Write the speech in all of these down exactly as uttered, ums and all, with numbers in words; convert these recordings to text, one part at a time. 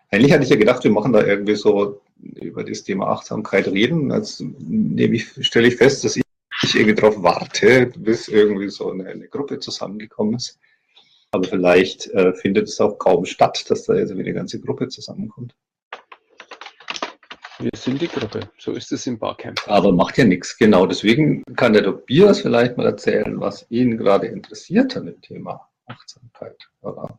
Eigentlich hatte ich ja gedacht, wir machen da irgendwie so über das Thema Achtsamkeit reden. Jetzt nehme ich, stelle ich fest, dass ich irgendwie darauf warte, bis irgendwie so eine, eine Gruppe zusammengekommen ist. Aber vielleicht äh, findet es auch kaum statt, dass da jetzt eine ganze Gruppe zusammenkommt. Wir sind die Gruppe, so ist es im Barcamp. Aber macht ja nichts, genau. Deswegen kann der Tobias vielleicht mal erzählen, was ihn gerade interessiert an dem Thema Achtsamkeit. Oder?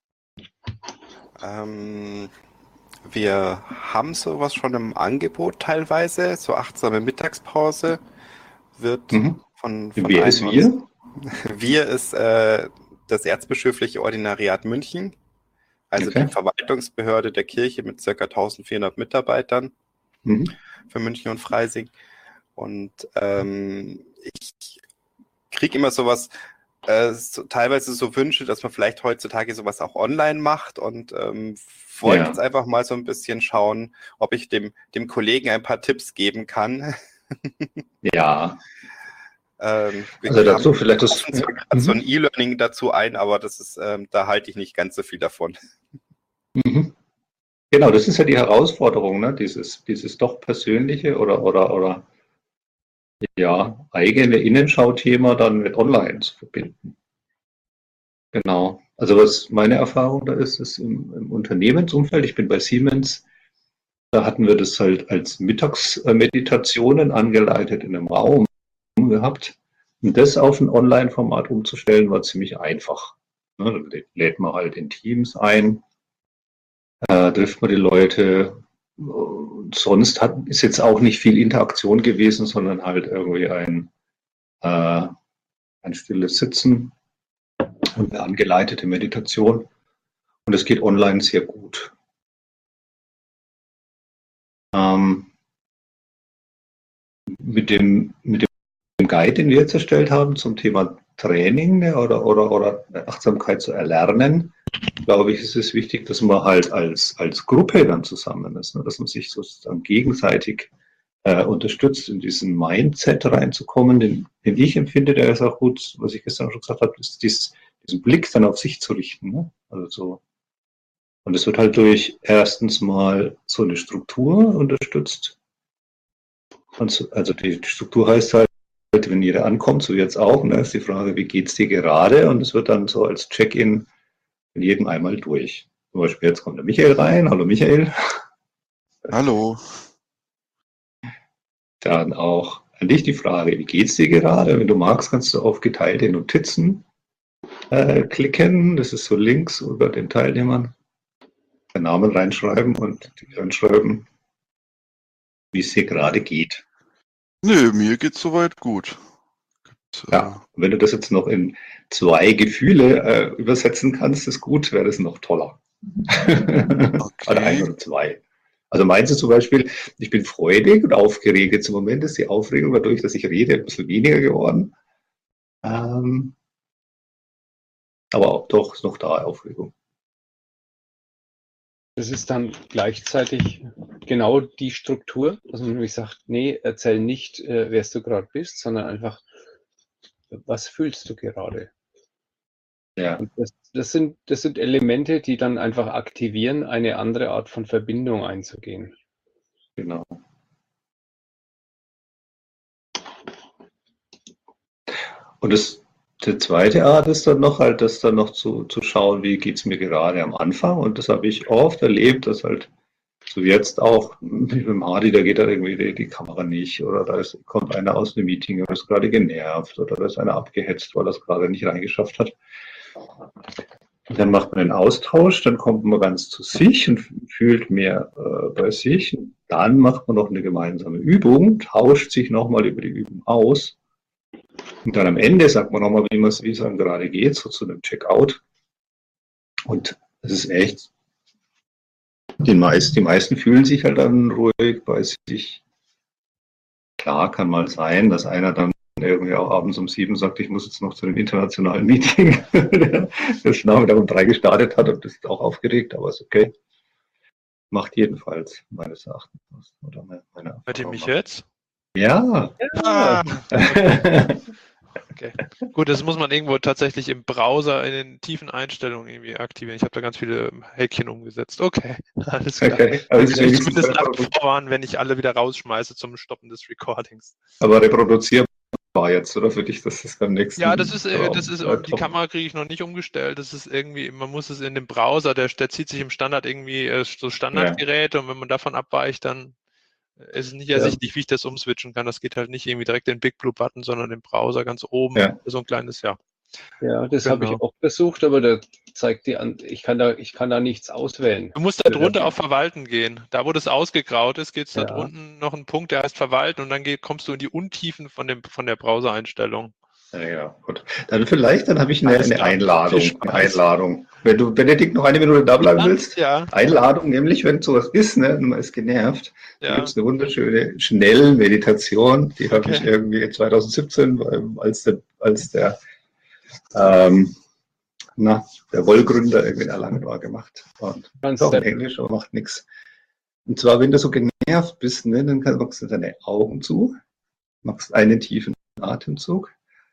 Ähm, wir haben sowas schon im Angebot teilweise, so achtsame Mittagspause wird Mhm. von, von Wer ist wir? Wir ist äh, das Erzbischöfliche Ordinariat München, also Okay. die Verwaltungsbehörde der Kirche mit ca. eintausendvierhundert Mitarbeitern Mhm. für München und Freising. Und ähm, ich kriege immer sowas, äh, so, teilweise so Wünsche, dass man vielleicht heutzutage sowas auch online macht und ähm, wollte Ja. jetzt einfach mal so ein bisschen schauen, ob ich dem, dem Kollegen ein paar Tipps geben kann. Ja. Ähm, wir Also dazu haben- vielleicht wir das. setzen zwar gerade so ein E-Learning dazu ein, aber das ist, ähm, da halte ich nicht ganz so viel davon. Mhm. Genau, das ist ja die Herausforderung, ne? Dieses, dieses doch persönliche oder, oder, oder ja, eigene Innenschau-Thema dann mit online zu verbinden. Genau. Also was meine Erfahrung da ist, ist im, im Unternehmensumfeld, ich bin bei Siemens, da hatten wir das halt als Mittagsmeditationen angeleitet in einem Raum gehabt. Und das auf ein Online-Format umzustellen, war ziemlich einfach. Ne, da lädt man halt in Teams ein, äh, trifft man die Leute. Und sonst hat, ist jetzt auch nicht viel Interaktion gewesen, sondern halt irgendwie ein, äh, ein stilles Sitzen und eine angeleitete Meditation. Und es geht online sehr gut. Ähm, mit dem, mit dem Guide, den wir jetzt erstellt haben zum Thema Training, ne, oder, oder, oder Achtsamkeit zu erlernen, glaube ich, ist es wichtig, dass man halt als, als Gruppe dann zusammen ist, ne, dass man sich sozusagen gegenseitig äh, unterstützt, in diesen Mindset reinzukommen, den, den ich empfinde, der ist auch gut, was ich gestern schon gesagt habe, ist dieses, diesen Blick dann auf sich zu richten. Ne? Also so. Und es wird halt durch erstens mal so eine Struktur unterstützt. Also die Struktur heißt halt, wenn jeder ankommt, so jetzt auch, ne, ist die Frage, wie geht's dir gerade? Und es wird dann so als Check-in in jedem einmal durch. Zum Beispiel jetzt kommt der Michael rein. Hallo Michael. Hallo. Dann auch an dich die Frage, wie geht's dir gerade? Wenn du magst, kannst du auf geteilte Notizen äh, klicken. Das ist so links über den Teilnehmern. Den Namen reinschreiben und reinschreiben, wie es dir gerade geht. Nö, mir geht's soweit gut. Gibt, Ja, äh, und wenn du das jetzt noch in zwei Gefühle äh, übersetzen kannst, ist gut, wäre das noch toller. Okay. Oder ein oder zwei. Also meinst du zum Beispiel, ich bin freudig und aufgeregt. Jetzt im Moment ist die Aufregung dadurch, dass ich rede, ein bisschen weniger geworden. Ähm, aber auch doch ist noch da Aufregung. Das ist dann gleichzeitig genau die Struktur, dass man nämlich sagt, nee, erzähl nicht, äh, wer du gerade bist, sondern einfach, was fühlst du gerade? Ja, Und das, das, sind, das sind Elemente, die dann einfach aktivieren, eine andere Art von Verbindung einzugehen. genau. Und das, die zweite Art ist dann noch halt, das dann noch zu, zu schauen, wie geht es mir gerade am Anfang. Und das habe ich oft erlebt, dass halt so jetzt auch mit dem Hardy, da geht da irgendwie die, die Kamera nicht oder da ist, kommt einer aus einem Meeting oder ist gerade genervt oder da ist einer abgehetzt, weil er es gerade nicht reingeschafft hat. Und dann macht man einen Austausch, dann kommt man ganz zu sich und fühlt mehr äh, bei sich. Und dann macht man noch eine gemeinsame Übung, tauscht sich nochmal über die Übung aus. Und dann am Ende sagt man nochmal, wie es wie es einem gerade geht, so zu einem Checkout. Und es ist echt, die meisten, die meisten fühlen sich halt dann ruhig bei sich. Klar kann mal sein, dass einer dann irgendwie auch abends um sieben sagt, ich muss jetzt noch zu einem internationalen Meeting, das Nachmittag um drei gestartet hat und das ist auch aufgeregt, aber ist okay. Macht jedenfalls meines Erachtens was. Oder meine Hört ihr Erfahrung mich macht. jetzt? Ja. Ah, Okay. Gut, das muss man irgendwo tatsächlich im Browser in den tiefen Einstellungen irgendwie aktivieren. Ich habe da ganz viele Häkchen umgesetzt. Okay, alles klar. Okay, aber Dann es ist kann ich wenigstens zumindest nach reprodu- vorwarnen, wenn ich alle wieder rausschmeiße zum Stoppen des Recordings. aber reproduzierbar jetzt, oder für dich, das ist beim nächsten. Ja, das ist, äh, das ähm, ist, äh, die top. Kamera kriege ich noch nicht umgestellt. Das ist irgendwie, man muss es in dem Browser, der, der zieht sich im Standard irgendwie äh, so Standardgeräte und wenn man davon abweicht, dann ist es nicht Ja. ersichtlich, wie ich das umswitchen kann. Das geht halt nicht irgendwie direkt in den Big Blue Button, sondern im Browser ganz oben. Ja. So ein kleines, ja. Ja, das habe ich Genau. auch versucht, aber der zeigt die an, ich kann da, ich kann da nichts auswählen. Du musst da drunter auf Verwalten gehen. Da, wo das ausgegraut ist, geht es da Ja. drunten noch einen Punkt, der heißt Verwalten und dann geht, kommst du in die Untiefen von, dem, von der Browser-Einstellung. Ja, ja, gut. Dann vielleicht, dann habe ich eine, Alles eine klar. Einladung. Viel Eine Spaß. Einladung. Wenn du, Benedikt, noch eine Minute da bleiben Dann, willst. ja, Einladung, nämlich wenn sowas ist, ne, und man ist genervt, da ja. gibt es eine wunderschöne Schnellmeditation, die habe Okay. ich irgendwie zwanzig siebzehn, ähm, als der, als der, ähm, na, der Wollgründer irgendwie in Erlangen war, gemacht. Und Ganz ist auch in der- Englisch, aber macht nichts. Und zwar, wenn du so genervt bist, ne, dann kann- machst du deine Augen zu, machst einen tiefen Atemzug.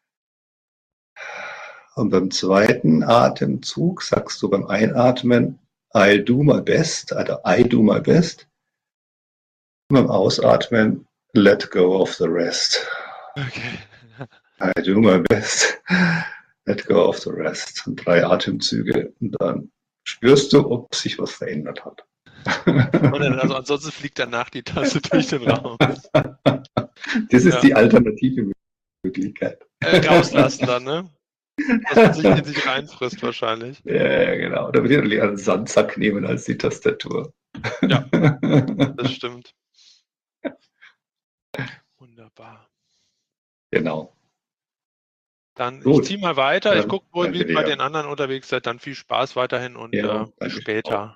Und beim zweiten Atemzug sagst du beim Einatmen, I'll do my best, also I do my best. Und beim Ausatmen, let go of the rest. Okay. I do my best, let go of the rest. Und drei Atemzüge und dann spürst du, ob sich was verändert hat. Und dann, also ansonsten fliegt danach die Tasse durch den Raum. Das ist Ja. die alternative Möglichkeit. Äh, rauslassen dann, ne? Dass man sich in sich reinfrisst wahrscheinlich. Ja, ja, genau. Da würde ich natürlich einen Sandsack nehmen als die Tastatur. Ja. Das stimmt. Wunderbar. Genau. Dann, Gut. ich ziehe mal weiter. Ich Dann gucke, wo danke wie bei dir. den anderen unterwegs seid. Dann viel Spaß weiterhin und Ja, äh, bis danke später.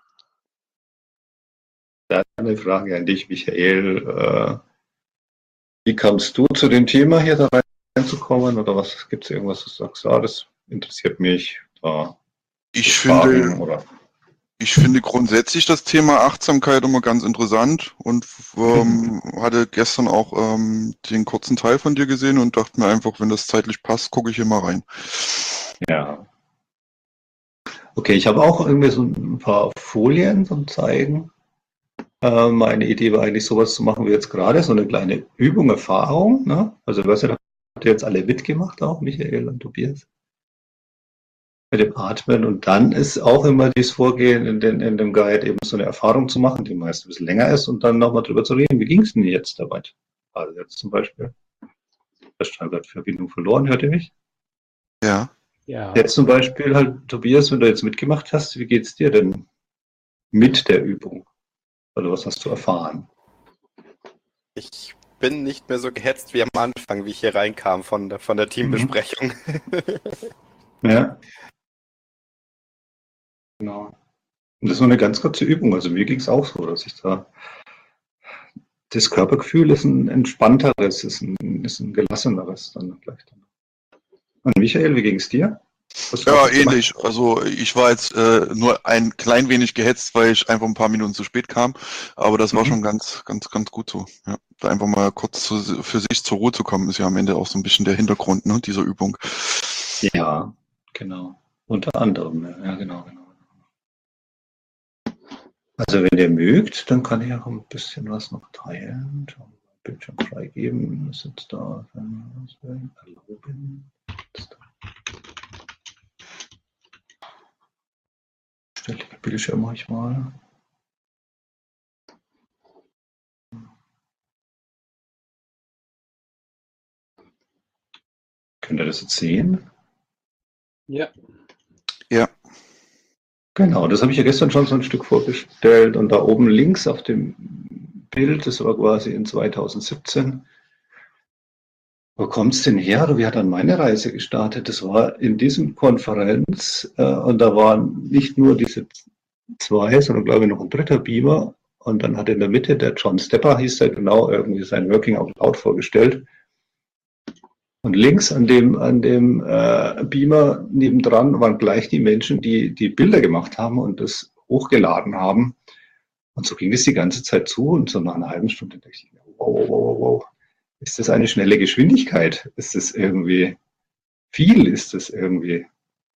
Dann eine Frage an dich, Michael. Äh, Wie kamst du zu dem Thema hier da reinzukommen? Oder was gibt es irgendwas, was du sagst, ah, das interessiert mich? Da Ich Fragen finde, oder ich finde grundsätzlich das Thema Achtsamkeit immer ganz interessant und ähm, hatte gestern auch ähm, den kurzen Teil von dir gesehen und dachte mir einfach, wenn das zeitlich passt, gucke ich hier mal rein. ja. Okay, ich habe auch irgendwie so ein paar Folien zum Zeigen. Äh, meine Idee war eigentlich sowas zu machen wie jetzt gerade, so eine kleine Übung, Erfahrung. Ne? Also was ihr habt ihr jetzt alle mitgemacht, auch Michael und Tobias. Mit dem Atmen und dann ist auch immer dieses Vorgehen in, den, in dem Guide eben so eine Erfahrung zu machen, die meist ein bisschen länger ist und dann nochmal drüber zu reden, wie ging es denn jetzt dabei? Also jetzt zum Beispiel, der Steinbart hat Verbindung verloren, hört ihr mich? Ja. Ja, Jetzt zum Beispiel halt, Tobias, wenn du jetzt mitgemacht hast, wie geht's dir denn mit der Übung? Oder was hast du erfahren? Ich bin nicht mehr so gehetzt wie am Anfang, wie ich hier reinkam von der, von der Teambesprechung. Ja. Genau. Und das ist nur eine ganz kurze Übung. Also mir ging es auch so, dass ich da das Körpergefühl ist ein entspannteres, ist ein, ist ein gelasseneres dann gleich. Und Michael, wie ging es dir? Was Ja, hast du gemacht? ähnlich. Also ich war jetzt äh, nur ein klein wenig gehetzt, weil ich einfach ein paar Minuten zu spät kam. Aber das war Mhm. schon ganz, ganz, ganz gut so. Ja. Da einfach mal kurz zu, für sich zur Ruhe zu kommen, ist ja am Ende auch so ein bisschen der Hintergrund, ne, dieser Übung. Ja, genau. Unter anderem, ja, ja, genau, genau. Also wenn ihr mögt, dann kann ich auch ein bisschen was noch teilen. Bildschirm freigeben. Was ist jetzt da? Erlauben. Stelle den Bildschirm mache ich mal. Könnt ihr das jetzt sehen? ja, Ja. Genau, das habe ich ja gestern schon so ein Stück vorgestellt und da oben links auf dem Bild, das war quasi in zweitausendsiebzehn. Wo kommt es denn her? Oder wie hat dann meine Reise gestartet? Das war in diesem Konferenz äh, und da waren nicht nur diese zwei, sondern glaube ich noch ein dritter Beamer und dann hat in der Mitte der John Stepper, hieß der genau, irgendwie sein Working Out Loud vorgestellt. Und links an dem, an dem äh, Beamer nebendran waren gleich die Menschen, die die Bilder gemacht haben und das hochgeladen haben. Und so ging es die ganze Zeit zu und so nach einer halben Stunde dachte ich, wow, wow, wow, wow, ist das eine schnelle Geschwindigkeit? Ist das irgendwie viel ist es irgendwie.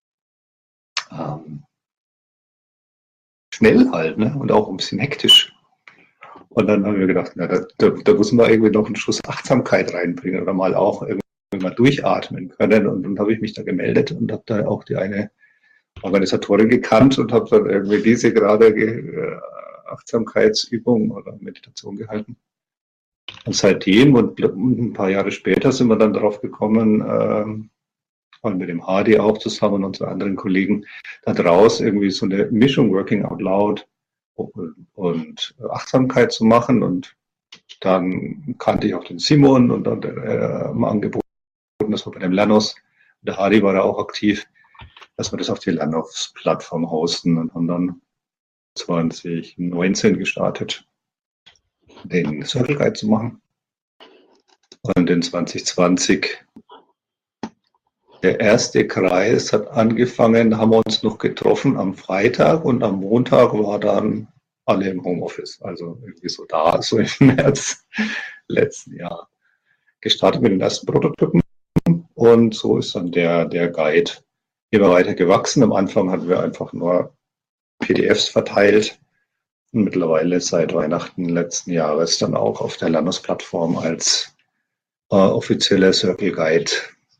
Ähm, schnell halt, ne? Und auch ein bisschen hektisch. Und dann haben wir gedacht, na, da, da, da müssen wir irgendwie noch einen Schuss Achtsamkeit reinbringen oder mal auch irgendwie mal durchatmen können. Und dann habe ich mich da gemeldet und habe da auch die eine Organisatorin gekannt und habe dann irgendwie diese gerade äh, Achtsamkeitsübung oder Meditation gehalten. Und seitdem und ein paar Jahre später sind wir dann drauf gekommen, ähm, und mit dem Hardy auch zusammen und unseren anderen Kollegen, da draus irgendwie so eine Mischung Working Out Loud und Achtsamkeit zu machen. Und dann kannte ich auch den Simon und dann äh, mal angeboten, das war bei dem Lernos. Der Hardy war da auch aktiv, dass wir das auf die Lernos-Plattform hosten und haben dann zwanzig neunzehn gestartet, den Circle Guide zu machen. Und in zwanzig zwanzig der erste Kreis hat angefangen, haben wir uns noch getroffen am Freitag und am Montag war dann alle im Homeoffice. Also irgendwie so da, so im März letzten Jahr. Gestartet mit den ersten Prototypen und so ist dann der, der Guide immer weiter gewachsen. Am Anfang hatten wir einfach nur P D Fs verteilt und mittlerweile seit Weihnachten letzten Jahres dann auch auf der Lernos-Plattform als äh, offizieller Circle Guide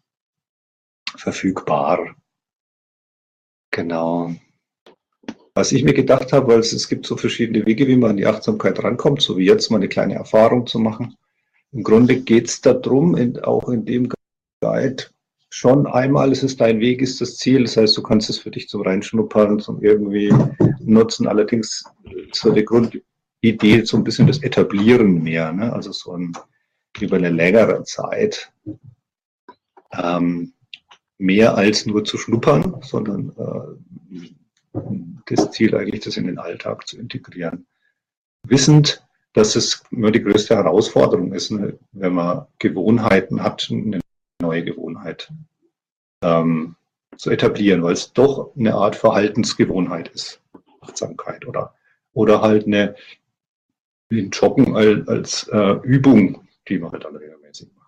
verfügbar. Genau. Was ich mir gedacht habe, weil es, es gibt so verschiedene Wege, wie man an die Achtsamkeit rankommt, so wie jetzt mal eine kleine Erfahrung zu machen. Im Grunde geht es darum, in, auch in dem Guide, schon einmal ist es dein Weg, ist das Ziel. Das heißt, du kannst es für dich zum Reinschnuppern, zum irgendwie nutzen. Allerdings so die Grundidee, so ein bisschen das Etablieren mehr, ne? Also so ein, über eine längere Zeit. Ähm, mehr als nur zu schnuppern, sondern äh, das Ziel eigentlich, das in den Alltag zu integrieren. Wissend, dass es immer die größte Herausforderung ist, ne, wenn man Gewohnheiten hat, eine neue Gewohnheit ähm, zu etablieren, weil es doch eine Art Verhaltensgewohnheit ist, Achtsamkeit oder, oder halt eine, wie ein Joggen als, als äh, Übung, die man halt dann regelmäßig macht.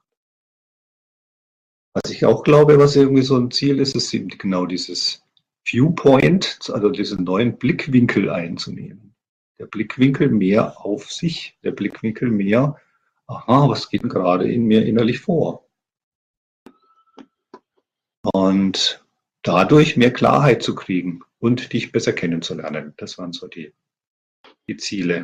Was ich auch glaube, was irgendwie so ein Ziel ist, ist eben genau dieses Viewpoint, also diesen neuen Blickwinkel einzunehmen. Der Blickwinkel mehr auf sich, der Blickwinkel mehr, aha, was geht denn gerade in mir innerlich vor? Und dadurch mehr Klarheit zu kriegen und dich besser kennenzulernen. Das waren so die, die Ziele.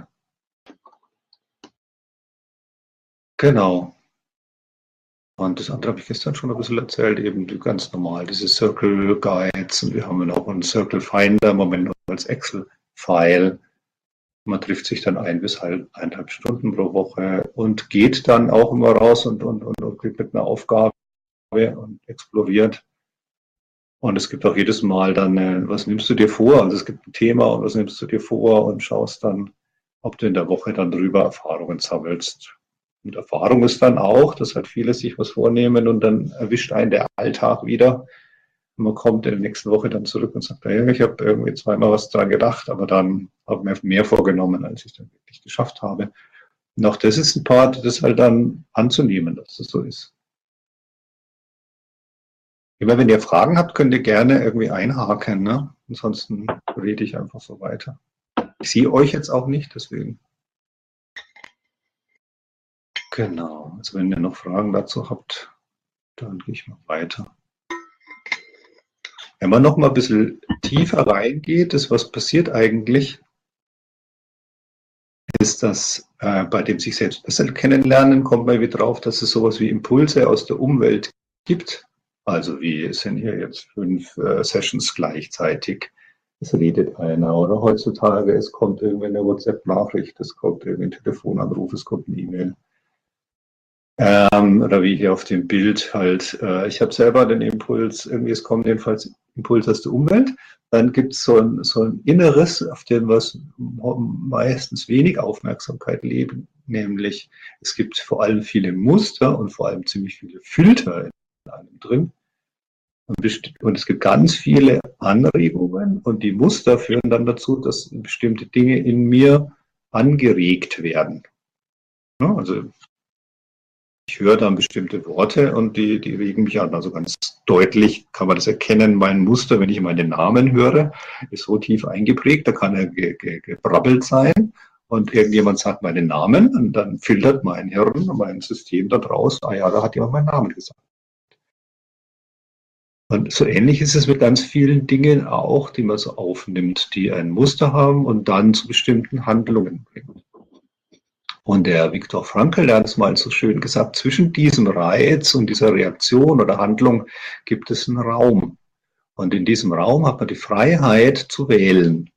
Genau. Und das andere habe ich gestern schon ein bisschen erzählt, eben ganz normal, diese Circle Guides. Und wir haben auch einen Circle Finder, im Moment als Excel-File. Man trifft sich dann ein bis halb, eineinhalb Stunden pro Woche und geht dann auch immer raus und, und, und, und mit einer Aufgabe und exploriert. Und es gibt auch jedes Mal dann, äh, was nimmst du dir vor? Also es gibt ein Thema und was nimmst du dir vor und schaust dann, ob du in der Woche dann drüber Erfahrungen sammelst. Und Erfahrung ist dann auch, dass halt viele sich was vornehmen und dann erwischt einen der Alltag wieder. Und man kommt in der nächsten Woche dann zurück und sagt, naja, ich habe irgendwie zweimal was dran gedacht, aber dann habe ich mir mehr vorgenommen, als ich dann wirklich geschafft habe. Und auch das ist ein Part, das halt dann anzunehmen, dass das so ist. Immer wenn ihr Fragen habt, könnt ihr gerne irgendwie einhaken, ne? Ansonsten rede ich einfach so weiter. Ich sehe euch jetzt auch nicht, deswegen. Genau, also wenn ihr noch Fragen dazu habt, dann gehe ich mal weiter. Wenn man noch mal ein bisschen tiefer reingeht, ist, was passiert eigentlich, ist, dass äh, bei dem sich selbst besser kennenlernen, kommt man wieder drauf, dass es sowas wie Impulse aus der Umwelt gibt. Also wie es sind hier jetzt fünf äh, Sessions gleichzeitig. Es redet einer oder heutzutage, es kommt irgendwie eine WhatsApp-Nachricht, es kommt irgendwie ein Telefonanruf, es kommt eine E-Mail. Ähm, oder wie hier auf dem Bild halt, äh, ich habe selber den Impuls, irgendwie es kommt jedenfalls Impuls aus der Umwelt. Dann gibt es so ein, so ein Inneres, auf dem wir meistens wenig Aufmerksamkeit leben, nämlich es gibt vor allem viele Muster und vor allem ziemlich viele Filter in einem drin. Und, und es gibt ganz viele Anregungen und die Muster führen dann dazu, dass bestimmte Dinge in mir angeregt werden. Ja, also ich höre dann bestimmte Worte und die, die regen mich an. Also ganz deutlich kann man das erkennen, mein Muster, wenn ich meinen Namen höre, ist so tief eingeprägt, da kann er ge, ge, gebrabbelt sein und irgendjemand sagt meinen Namen und dann filtert mein Hirn, mein System da draus, ah ja, da hat jemand meinen Namen gesagt. Und so ähnlich ist es mit ganz vielen Dingen auch, die man so aufnimmt, die ein Muster haben und dann zu bestimmten Handlungen bringen. Und der Viktor Frankl, der hat es mal so schön gesagt, zwischen diesem Reiz und dieser Reaktion oder Handlung gibt es einen Raum. Und in diesem Raum hat man die Freiheit zu wählen.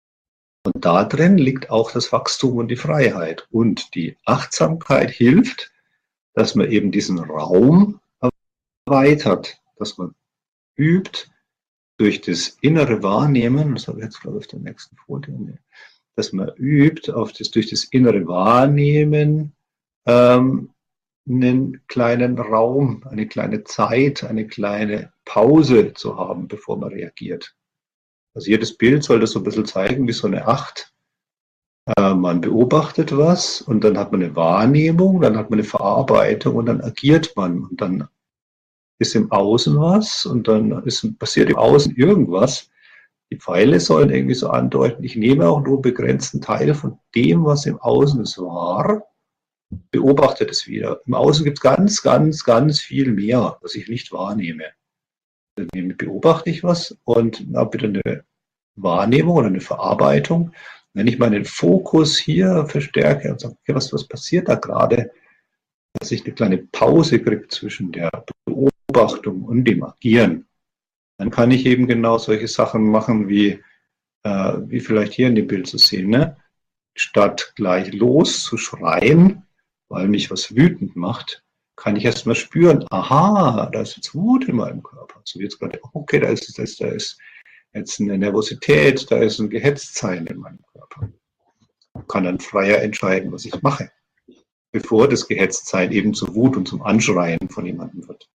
Und da drin liegt auch das Wachstum und die Freiheit. Und die Achtsamkeit hilft, dass man eben diesen Raum erweitert, dass man übt durch das innere Wahrnehmen, das habe ich jetzt glaube ich auf der nächsten Folie, dass man übt, auf das, durch das innere Wahrnehmen ähm, einen kleinen Raum, eine kleine Zeit, eine kleine Pause zu haben, bevor man reagiert. Also jedes Bild soll das so ein bisschen zeigen, wie so eine Acht. Äh, man beobachtet was und dann hat man eine Wahrnehmung, dann hat man eine Verarbeitung und dann agiert man und dann ist im Außen was und dann ist, passiert im Außen irgendwas. Die Pfeile sollen irgendwie so andeuten, ich nehme auch nur einen begrenzten Teil von dem, was im Außen ist, wahr, beobachte das wieder. Im Außen gibt es ganz, ganz, ganz viel mehr, was ich nicht wahrnehme. Dann beobachte ich was und habe wieder eine Wahrnehmung oder eine Verarbeitung. Wenn ich meinen Fokus hier verstärke und sage, okay, was, was passiert da gerade, dass ich eine kleine Pause kriege zwischen der Beobachtung und dem Agieren, dann kann ich eben genau solche Sachen machen, wie, äh, wie vielleicht hier in dem Bild zu sehen. Ne? Statt gleich loszuschreien, weil mich was wütend macht, kann ich erst mal spüren, aha, da ist jetzt Wut in meinem Körper. So jetzt gerade, okay, da ist, da ist, da ist jetzt eine Nervosität, da ist ein Gehetztsein in meinem Körper. Ich kann dann freier entscheiden, was ich mache, bevor das Gehetztsein eben zu Wut und zum Anschreien von jemandem wird.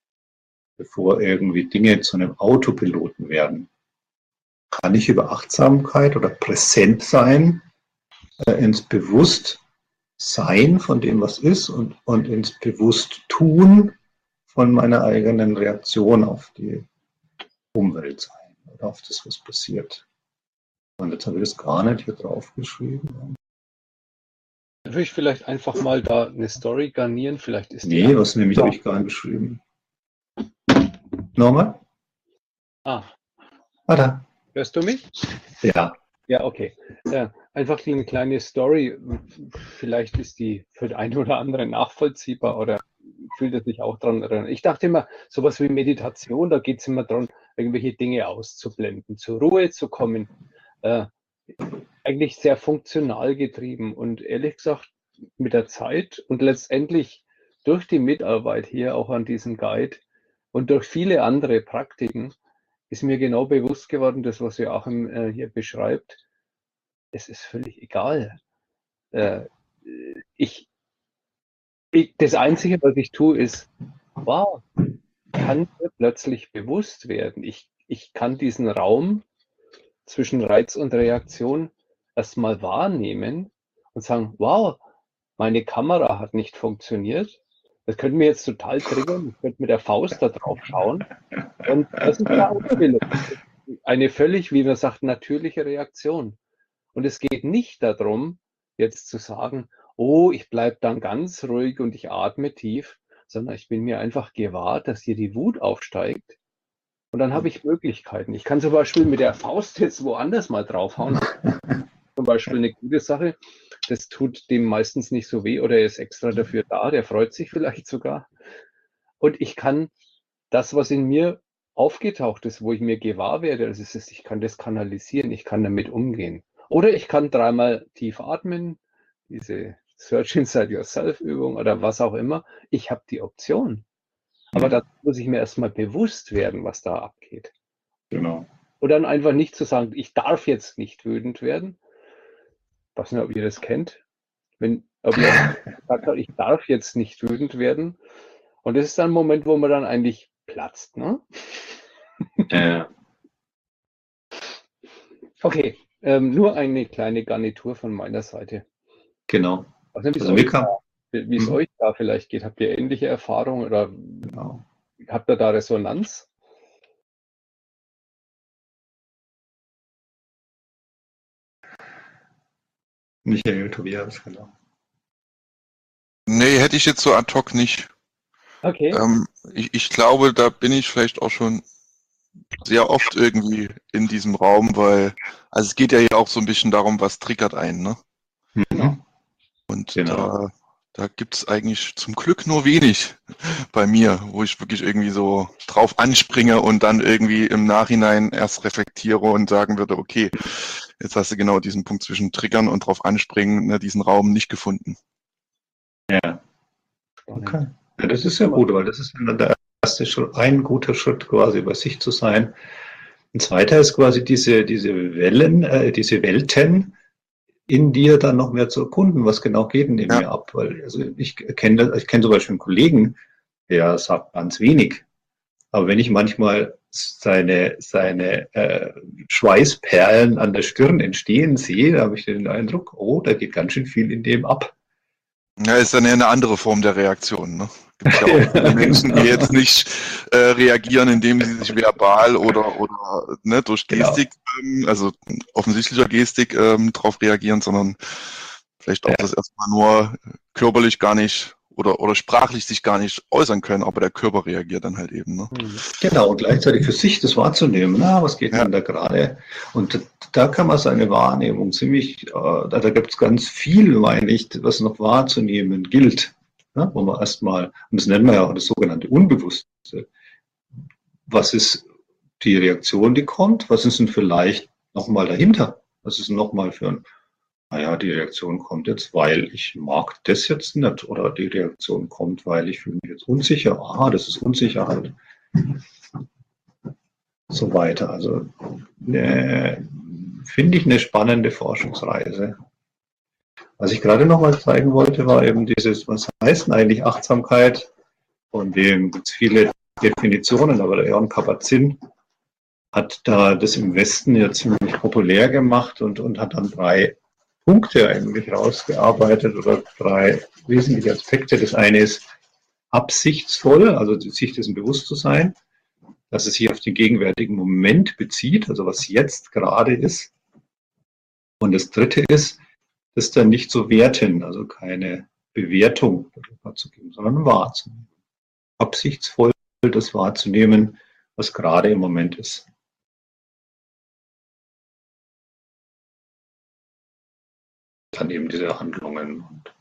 Bevor irgendwie Dinge zu einem Autopiloten werden, kann ich über Achtsamkeit oder präsent sein, äh, ins Bewusstsein von dem, was ist und, und ins Bewussttun von meiner eigenen Reaktion auf die Umwelt sein oder auf das, was passiert. Und jetzt habe ich das gar nicht hier drauf geschrieben. Würde ich vielleicht einfach mal da eine Story garnieren? Vielleicht ist nee, die was nämlich habe ich gar nicht geschrieben. Nochmal? Ah. Ah, da. Hörst du mich? Ja. Ja, okay. Ja, einfach eine kleine Story. Vielleicht ist die für den einen oder anderen nachvollziehbar oder fühlt er sich auch dran erinnern. Ich dachte immer, sowas wie Meditation, da geht es immer darum, irgendwelche Dinge auszublenden, zur Ruhe zu kommen. Äh, eigentlich sehr funktional getrieben und ehrlich gesagt mit der Zeit und letztendlich durch die Mitarbeit hier auch an diesem Guide und durch viele andere Praktiken ist mir genau bewusst geworden, das, was Joachim äh, hier beschreibt, es ist völlig egal. Äh, ich, ich, das Einzige, was ich tue, ist, wow, kann mir plötzlich bewusst werden. Ich, ich kann diesen Raum zwischen Reiz und Reaktion erstmal wahrnehmen und sagen, wow, meine Kamera hat nicht funktioniert. Das könnte mir jetzt total triggern. Ich könnte mit der Faust da drauf schauen. Und das ist der Autopilot. Eine völlig, wie man sagt, natürliche Reaktion. Und es geht nicht darum, jetzt zu sagen, oh, ich bleibe dann ganz ruhig und ich atme tief, sondern ich bin mir einfach gewahr, dass hier die Wut aufsteigt. Und dann habe ich Möglichkeiten. Ich kann zum Beispiel mit der Faust jetzt woanders mal draufhauen. Zum Beispiel eine gute Sache. Das tut dem meistens nicht so weh oder er ist extra dafür da. Der freut sich vielleicht sogar. Und ich kann das, was in mir aufgetaucht ist, wo ich mir gewahr werde, das ist, ich kann das kanalisieren, ich kann damit umgehen. Oder ich kann dreimal tief atmen, diese Search Inside Yourself Übung oder was auch immer. Ich habe die Option. Aber da muss ich mir erstmal bewusst werden, was da abgeht. Genau. Und dann einfach nicht zu sagen, ich darf jetzt nicht wütend werden. Ich weiß nicht, ob ihr das kennt. Wenn, ob ihr sagt, ich darf jetzt nicht wütend werden. Und das ist dann ein Moment, wo man dann eigentlich platzt. Ne? Äh. Okay, ähm, nur eine kleine Garnitur von meiner Seite. Genau. Also, also mir kam, wie es Mhm. euch da vielleicht geht. Habt ihr ähnliche Erfahrungen oder Genau. habt ihr da Resonanz? Michael, Tobias, genau. Nee, hätte ich jetzt so ad hoc nicht. Okay. Ähm, ich, ich glaube, da bin ich vielleicht auch schon sehr oft irgendwie in diesem Raum, weil, also es geht ja hier auch so ein bisschen darum, was triggert einen, ne? Genau. Mhm. Und Genau. da, da gibt es eigentlich zum Glück nur wenig bei mir, wo ich wirklich irgendwie so drauf anspringe und dann irgendwie im Nachhinein erst reflektiere und sagen würde, okay, jetzt hast du genau diesen Punkt zwischen Triggern und drauf anspringen, ne, diesen Raum nicht gefunden. Ja, Spannend. okay. Ja, das ist ja gut, weil das ist dann der erste Schritt, ein guter Schritt quasi bei sich zu sein. Ein zweiter ist quasi diese, diese Wellen, äh, diese Welten in dir dann noch mehr zu erkunden, was genau geht denn in Ja. mir ab. Weil also ich kenne ich kenne zum Beispiel einen Kollegen, der sagt ganz wenig. Aber wenn ich manchmal seine, seine äh, Schweißperlen an der Stirn entstehen sehe, da habe ich den Eindruck, oh, da geht ganz schön viel in dem ab. Ja, ist dann eher eine andere Form der Reaktion. Ne? Gibt ja auch viele Menschen, die jetzt nicht äh, reagieren, indem sie sich verbal oder, oder ne, durch Gestik, ähm, also offensichtlicher Gestik ähm, drauf reagieren, sondern vielleicht auch das erstmal nur körperlich gar nicht oder, oder sprachlich sich gar nicht äußern können, aber der Körper reagiert dann halt eben. Ne? Genau, und gleichzeitig für sich das wahrzunehmen, na, was geht Ja. denn da gerade? Und da kann man seine Wahrnehmung ziemlich, äh, da, da gibt es ganz viel, meine ich, was noch wahrzunehmen gilt. Ne? Wo man erstmal, und das nennen wir ja auch das sogenannte Unbewusste. Was ist die Reaktion, die kommt? Was ist denn vielleicht nochmal dahinter? Was ist denn nochmal für ein, naja, die Reaktion kommt jetzt, weil ich mag das jetzt nicht, oder die Reaktion kommt, weil ich fühle mich jetzt unsicher. Aha, das ist Unsicherheit. So weiter. Also äh, finde ich eine spannende Forschungsreise. Was ich gerade noch mal zeigen wollte, war eben dieses, was heißt denn eigentlich Achtsamkeit? Von dem gibt es viele Definitionen, aber der Jon Kabat-Zinn hat da das im Westen ja ziemlich populär gemacht und, und hat dann drei Punkte eigentlich rausgearbeitet oder drei wesentliche Aspekte. Das eine ist absichtsvoll, also sich dessen bewusst zu sein, dass es sich auf den gegenwärtigen Moment bezieht, also was jetzt gerade ist. Und das dritte ist, das dann nicht zu werten, also keine Bewertung darüber zu geben, sondern wahrzunehmen. Absichtsvoll das wahrzunehmen, was gerade im Moment ist. Dann eben diese Handlungen und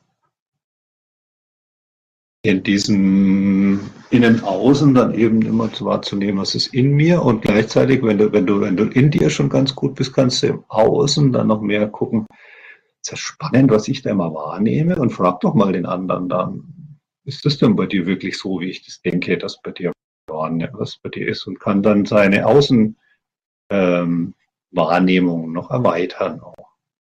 in diesem Innen-Außen dann eben immer wahrzunehmen, was ist in mir und gleichzeitig, wenn du, wenn du, wenn du in dir schon ganz gut bist, kannst du im Außen dann noch mehr gucken. Ist ja spannend, was ich da immer wahrnehme und frag doch mal den anderen dann, ist das denn bei dir wirklich so, wie ich das denke, dass bei dir was bei dir ist und kann dann seine Außenwahrnehmung ähm, noch erweitern auch.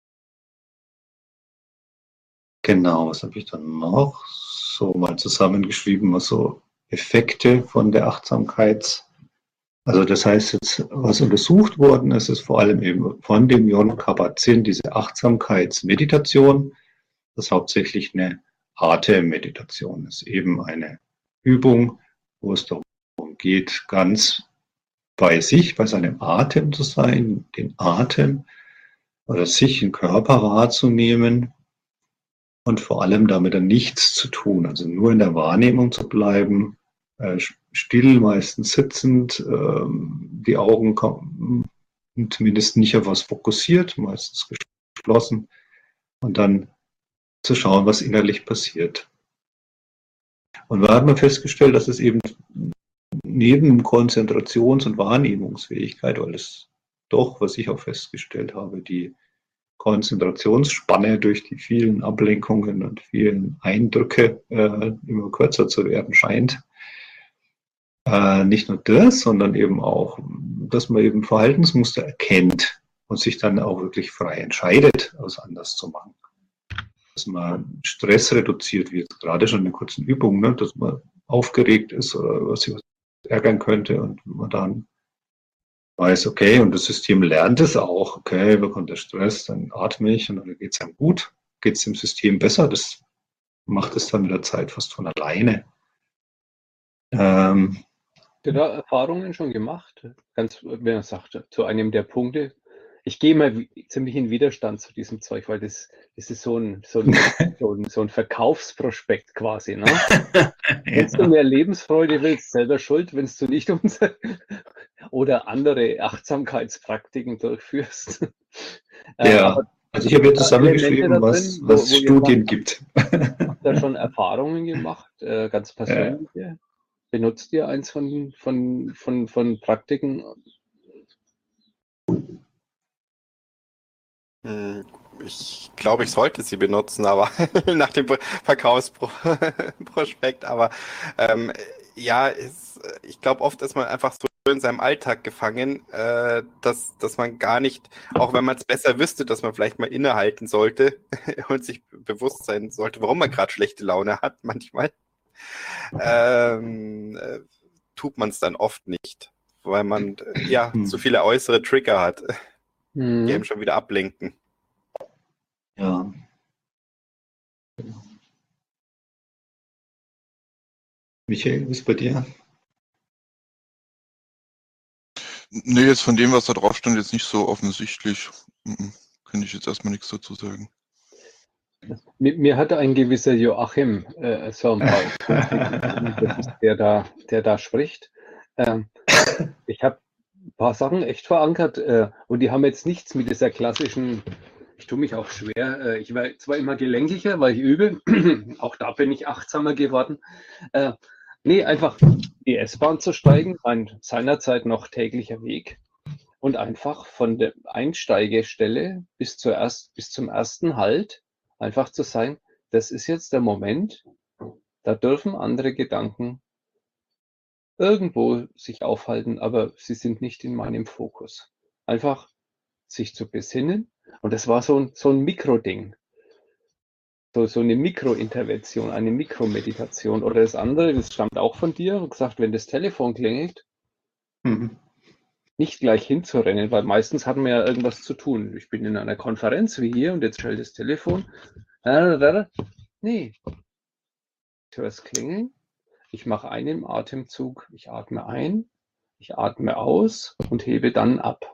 Genau, was habe ich dann noch so mal zusammengeschrieben, was so Effekte von der Achtsamkeits, also das heißt jetzt, was untersucht worden ist, ist vor allem eben von dem Jon Kabat-Zinn diese Achtsamkeitsmeditation, das ist hauptsächlich eine Atemmeditation, das ist eben eine Übung, wo es darum geht, ganz bei sich, bei seinem Atem zu sein, den Atem oder sich im Körper wahrzunehmen. Und vor allem damit dann nichts zu tun, also nur in der Wahrnehmung zu bleiben, äh, still, meistens sitzend, äh, die Augen kommen, zumindest nicht auf was fokussiert, meistens geschlossen und dann zu schauen, was innerlich passiert. Und da hat man festgestellt, dass es eben neben Konzentrations- und Wahrnehmungsfähigkeit, weil es doch, was ich auch festgestellt habe, die Konzentrationsspanne durch die vielen Ablenkungen und vielen Eindrücke äh, immer kürzer zu werden scheint. Äh, nicht nur das, sondern eben auch, dass man eben Verhaltensmuster erkennt und sich dann auch wirklich frei entscheidet, was anders zu machen. Dass man Stress reduziert, wie jetzt gerade schon in kurzen Übungen, ne, dass man aufgeregt ist oder was sich ärgern könnte und man dann weiß, okay, und das System lernt es auch, okay, bekommt der Stress, dann atme ich und dann geht es einem gut, geht es dem System besser, das macht es dann mit der Zeit fast von alleine. Ähm, Hast du da Erfahrungen schon gemacht? Ganz, wenn er sagt, zu einem der Punkte. Ich gehe mal wie- ziemlich in Widerstand zu diesem Zeug, weil das, das ist so ein, so ein, so ein, so ein Verkaufsprospekt quasi. Ne? Wenn du ja. mehr Lebensfreude willst, selber schuld, wenn du nicht unser oder andere Achtsamkeitspraktiken durchführst. Äh, Ja, aber also ich habe hier gibt es da Elemente zusammengeschrieben, da was, drin, wo, was wo ihr sagt, Studien gibt. habt ihr schon Erfahrungen gemacht, äh, ganz Ja. persönliche? Benutzt ihr eins von, von, von, von Praktiken? Hm, Ich glaube, ich sollte sie benutzen, aber nach dem Verkaufsprospekt. Aber ähm, ja, es, ich glaube, oft ist man einfach so in seinem Alltag gefangen, äh, dass, dass man gar nicht, auch wenn man es besser wüsste, dass man vielleicht mal innehalten sollte und sich bewusst sein sollte, warum man gerade schlechte Laune hat, manchmal, ähm, äh, tut man es dann oft nicht, weil man äh, ja Hm. so viele äußere Trigger hat, die Mhm. einem schon wieder ablenken. Ja. Michael, wie ist bei dir? Nee, jetzt von dem, was da drauf stand, jetzt nicht so offensichtlich. Mhm. Kann ich jetzt erstmal nichts dazu sagen. Mir, mir hatte ein gewisser Joachim äh, so ein paar Impulse gegeben, das ist der da, der da spricht. Ähm, ich habe ein paar Sachen echt verankert äh, und die haben jetzt nichts mit dieser klassischen, ich tue mich auch schwer, äh, ich war zwar immer gelenkiger, weil ich übe, auch da bin ich achtsamer geworden. Äh, nee, einfach die S-Bahn zu steigen, ein seinerzeit noch täglicher Weg und einfach von der Einsteigestelle bis, zur erst, bis zum ersten Halt einfach zu sein, das ist jetzt der Moment, da dürfen andere Gedanken irgendwo sich aufhalten, aber sie sind nicht in meinem Fokus. Einfach sich zu besinnen. Und das war so ein, so ein Mikroding, so, so eine Mikrointervention, eine Mikromeditation. Oder das andere, das stammt auch von dir, gesagt, wenn das Telefon klingelt, Mhm. nicht gleich hinzurennen, weil meistens hat man ja irgendwas zu tun. Ich bin in einer Konferenz wie hier und jetzt schallt das Telefon. Nee, ich höre es klingeln. Ich mache einen Atemzug. Ich atme ein, ich atme aus und hebe dann ab.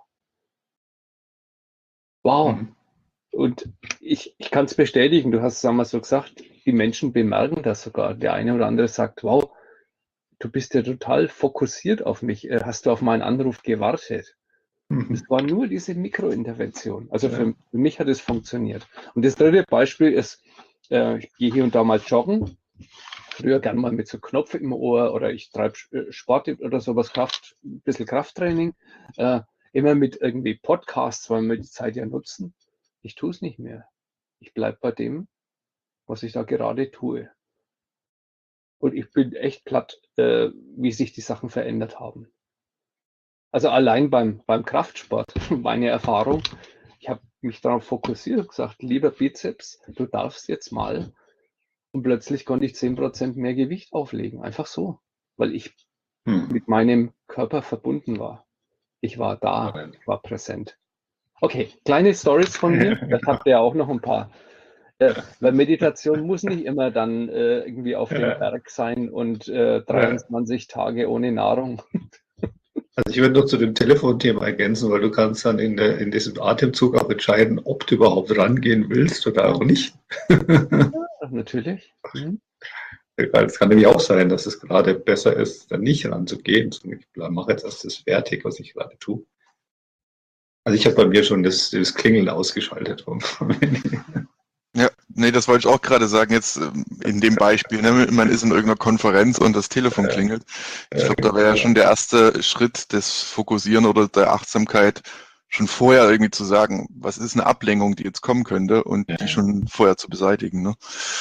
Wow. Mhm. Und ich, ich kann es bestätigen, du hast es einmal so gesagt, die Menschen bemerken das sogar. Der eine oder andere sagt, wow, du bist ja total fokussiert auf mich. Äh, Hast du auf meinen Anruf gewartet? Es Mhm. war nur diese Mikrointervention. Also Ja. für, für mich hat es funktioniert. Und das dritte Beispiel ist, äh, ich gehe hier und da mal joggen. Früher gern mal mit so Knopf im Ohr oder ich treibe Sport oder sowas, Kraft, ein bisschen Krafttraining. Äh, immer mit irgendwie Podcasts, weil wir die Zeit ja nutzen. Ich tue es nicht mehr. Ich bleibe bei dem, was ich da gerade tue. Und ich bin echt platt, äh, wie sich die Sachen verändert haben. Also allein beim, beim Kraftsport, meine Erfahrung, ich habe mich darauf fokussiert und gesagt, lieber Bizeps, du darfst jetzt mal. Und plötzlich konnte ich zehn Prozent mehr Gewicht auflegen. Einfach so, weil ich Mhm. mit meinem Körper verbunden war. Ich war da, ich war präsent. Okay, kleine Stories von mir. Das habt ihr ja auch noch ein paar. Äh, weil Meditation muss nicht immer dann äh, irgendwie auf dem Ja. Berg sein und äh, Ja. dreiundzwanzig Tage ohne Nahrung. Also ich würde noch zu dem Telefonthema ergänzen, weil du kannst dann in, der, in diesem Atemzug auch entscheiden, ob du überhaupt rangehen willst oder auch nicht. Ja, natürlich. Mhm. Weil es kann nämlich auch sein, dass es gerade besser ist, dann nicht ranzugehen. Ich mache jetzt erst das fertig, was ich gerade tue. Also ich habe bei mir schon das, das Klingeln ausgeschaltet vom, vom Handy. Ja, nee, das wollte ich auch gerade sagen, jetzt ähm, in dem Beispiel, ne, man ist in irgendeiner Konferenz und das Telefon klingelt. Ich glaube, da wäre ja schon der erste Schritt des Fokussieren oder der Achtsamkeit, schon vorher irgendwie zu sagen, was ist eine Ablenkung, die jetzt kommen könnte und Ja. die schon vorher zu beseitigen. Ne?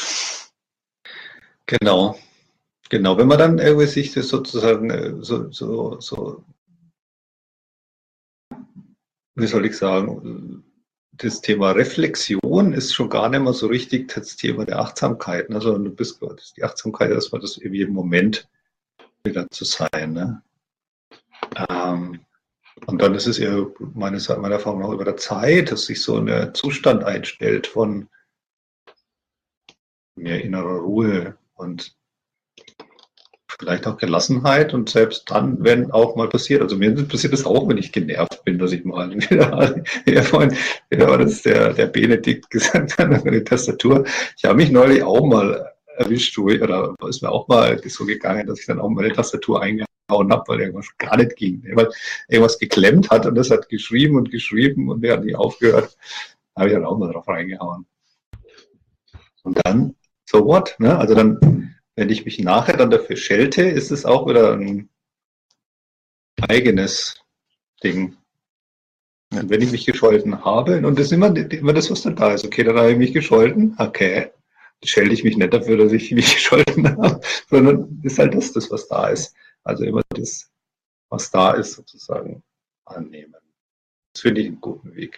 Genau, genau. Wenn man dann irgendwie sich das sozusagen äh, so, so, so, wie soll ich sagen, das Thema Reflexion ist schon gar nicht mehr so richtig das Thema der Achtsamkeit. Ne? Sondern du bist die Achtsamkeit erstmal das irgendwie im Moment wieder zu sein. Ne? Ähm, und dann ist es eher meines, meiner Erfahrung nach über der Zeit, dass sich so ein Zustand einstellt von mehr innerer Ruhe und vielleicht auch Gelassenheit und selbst dann, wenn auch mal passiert, also mir passiert das auch, wenn ich genervt bin, dass ich mal wieder, ja, vorhin, ja, war das der, der Benedikt gesagt hat, über die Tastatur. Ich habe mich neulich auch mal erwischt, oder ist mir auch mal so gegangen, dass ich dann auch mal die Tastatur eingehauen habe, weil irgendwas gar nicht ging, weil irgendwas geklemmt hat und das hat geschrieben und geschrieben und der hat nicht aufgehört. Da habe ich dann auch mal drauf reingehauen. Und dann, so what, ne? Also dann, wenn ich mich nachher dann dafür schelte, ist es auch wieder ein eigenes Ding. Und wenn ich mich gescholten habe, und das ist immer, immer das, was dann da ist, okay, dann habe ich mich gescholten, okay, dann schelte ich mich nicht dafür, dass ich mich gescholten habe, sondern ist halt das, das, was da ist. Also immer das, was da ist, sozusagen annehmen. Das finde ich einen guten Weg.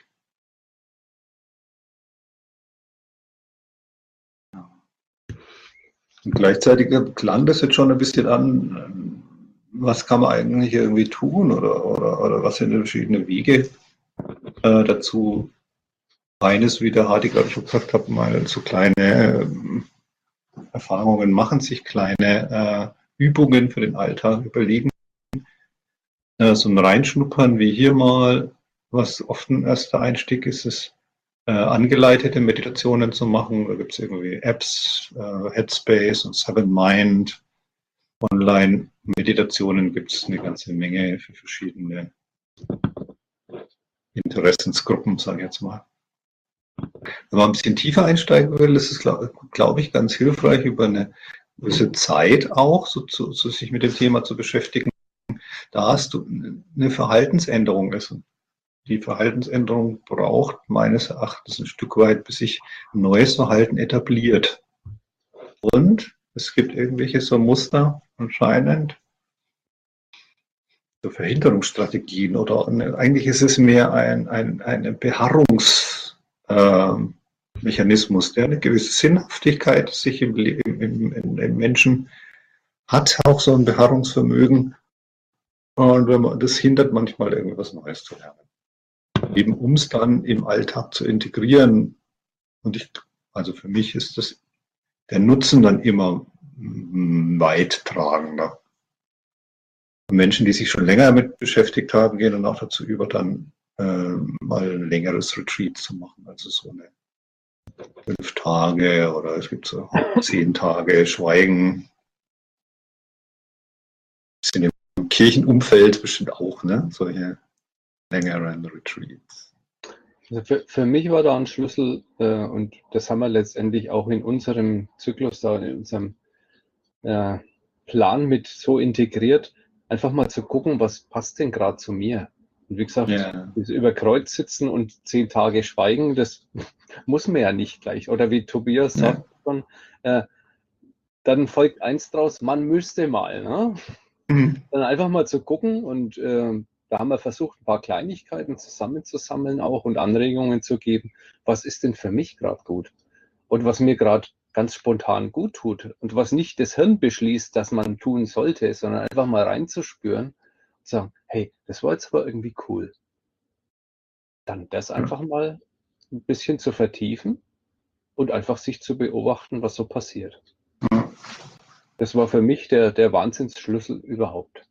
Und gleichzeitig klang das jetzt schon ein bisschen an, was kann man eigentlich irgendwie tun oder, oder, oder was sind verschiedene Wege äh, dazu. Eines, wie der Hardy gerade schon gesagt hat, mal so kleine äh, Erfahrungen machen, sich kleine äh, Übungen für den Alltag überlegen. Äh, so ein Reinschnuppern wie hier mal, was oft ein erster Einstieg ist, ist äh, angeleitete Meditationen zu machen. Da gibt es irgendwie Apps, äh, Headspace und Seven Mind. Online-Meditationen gibt es eine ganze Menge für verschiedene Interessensgruppen, sage ich jetzt mal. Wenn man ein bisschen tiefer einsteigen will, ist es, glaube glaub ich, ganz hilfreich, über eine gewisse Zeit auch so, so, so sich mit dem Thema zu beschäftigen. Da hast du eine Verhaltensänderung ist. Die Verhaltensänderung braucht meines Erachtens ein Stück weit, bis sich ein neues Verhalten etabliert. Und es gibt irgendwelche so Muster anscheinend, so Verhinderungsstrategien oder eigentlich ist es mehr ein, ein, ein Beharrungsmechanismus, äh, der eine gewisse Sinnhaftigkeit sich im, im, im, im Menschen hat, auch so ein Beharrungsvermögen. Und wenn man, das hindert manchmal irgendwas Neues zu lernen. Eben um es dann im Alltag zu integrieren. Und ich, also für mich ist das der Nutzen dann immer weit tragender. Menschen, die sich schon länger damit beschäftigt haben, gehen dann auch dazu über, dann äh, mal ein längeres Retreat zu machen. Also so eine fünf Tage oder es gibt so zehn Tage Schweigen. Das sind im Kirchenumfeld bestimmt auch, ne? Solche längeren Retreats. Also für, für mich war da ein Schlüssel, äh, und das haben wir letztendlich auch in unserem Zyklus, da in unserem äh, Plan mit so integriert, einfach mal zu gucken, was passt denn gerade zu mir. Und wie gesagt, Ja. das über Kreuz sitzen und zehn Tage schweigen, das muss man ja nicht gleich. Oder wie Tobias sagt, ja. äh, dann folgt eins draus, man müsste mal. Ne? Mhm. Dann einfach mal zu gucken und äh, da haben wir versucht, ein paar Kleinigkeiten zusammenzusammeln auch und Anregungen zu geben. Was ist denn für mich gerade gut? Und was mir gerade ganz spontan gut tut und was nicht das Hirn beschließt, dass man tun sollte, sondern einfach mal reinzuspüren und sagen, hey, das war jetzt aber irgendwie cool. Dann das einfach mal ein bisschen zu vertiefen und einfach sich zu beobachten, was so passiert. Das war für mich der, der Wahnsinnsschlüssel überhaupt.